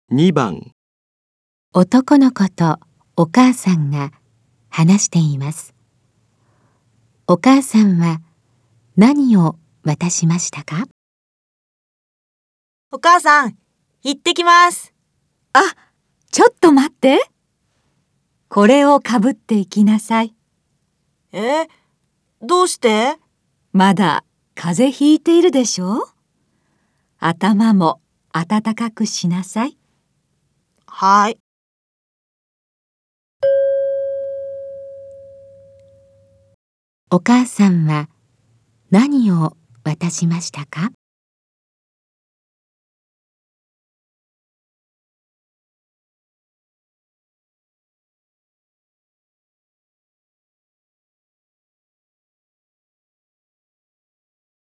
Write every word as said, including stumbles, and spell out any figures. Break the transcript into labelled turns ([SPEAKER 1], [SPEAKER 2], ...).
[SPEAKER 1] にばん
[SPEAKER 2] 男の子とお母さんが話しています。お母さんは何を渡しましたか？
[SPEAKER 3] お母さん、行ってきます。
[SPEAKER 4] あ、ちょっと待って。これをかぶっていきなさい。
[SPEAKER 3] え、どうして？
[SPEAKER 4] まだ風邪ひいているでしょう？頭も暖かくしなさい。
[SPEAKER 3] はい。
[SPEAKER 2] お母さんは何を渡しましたか？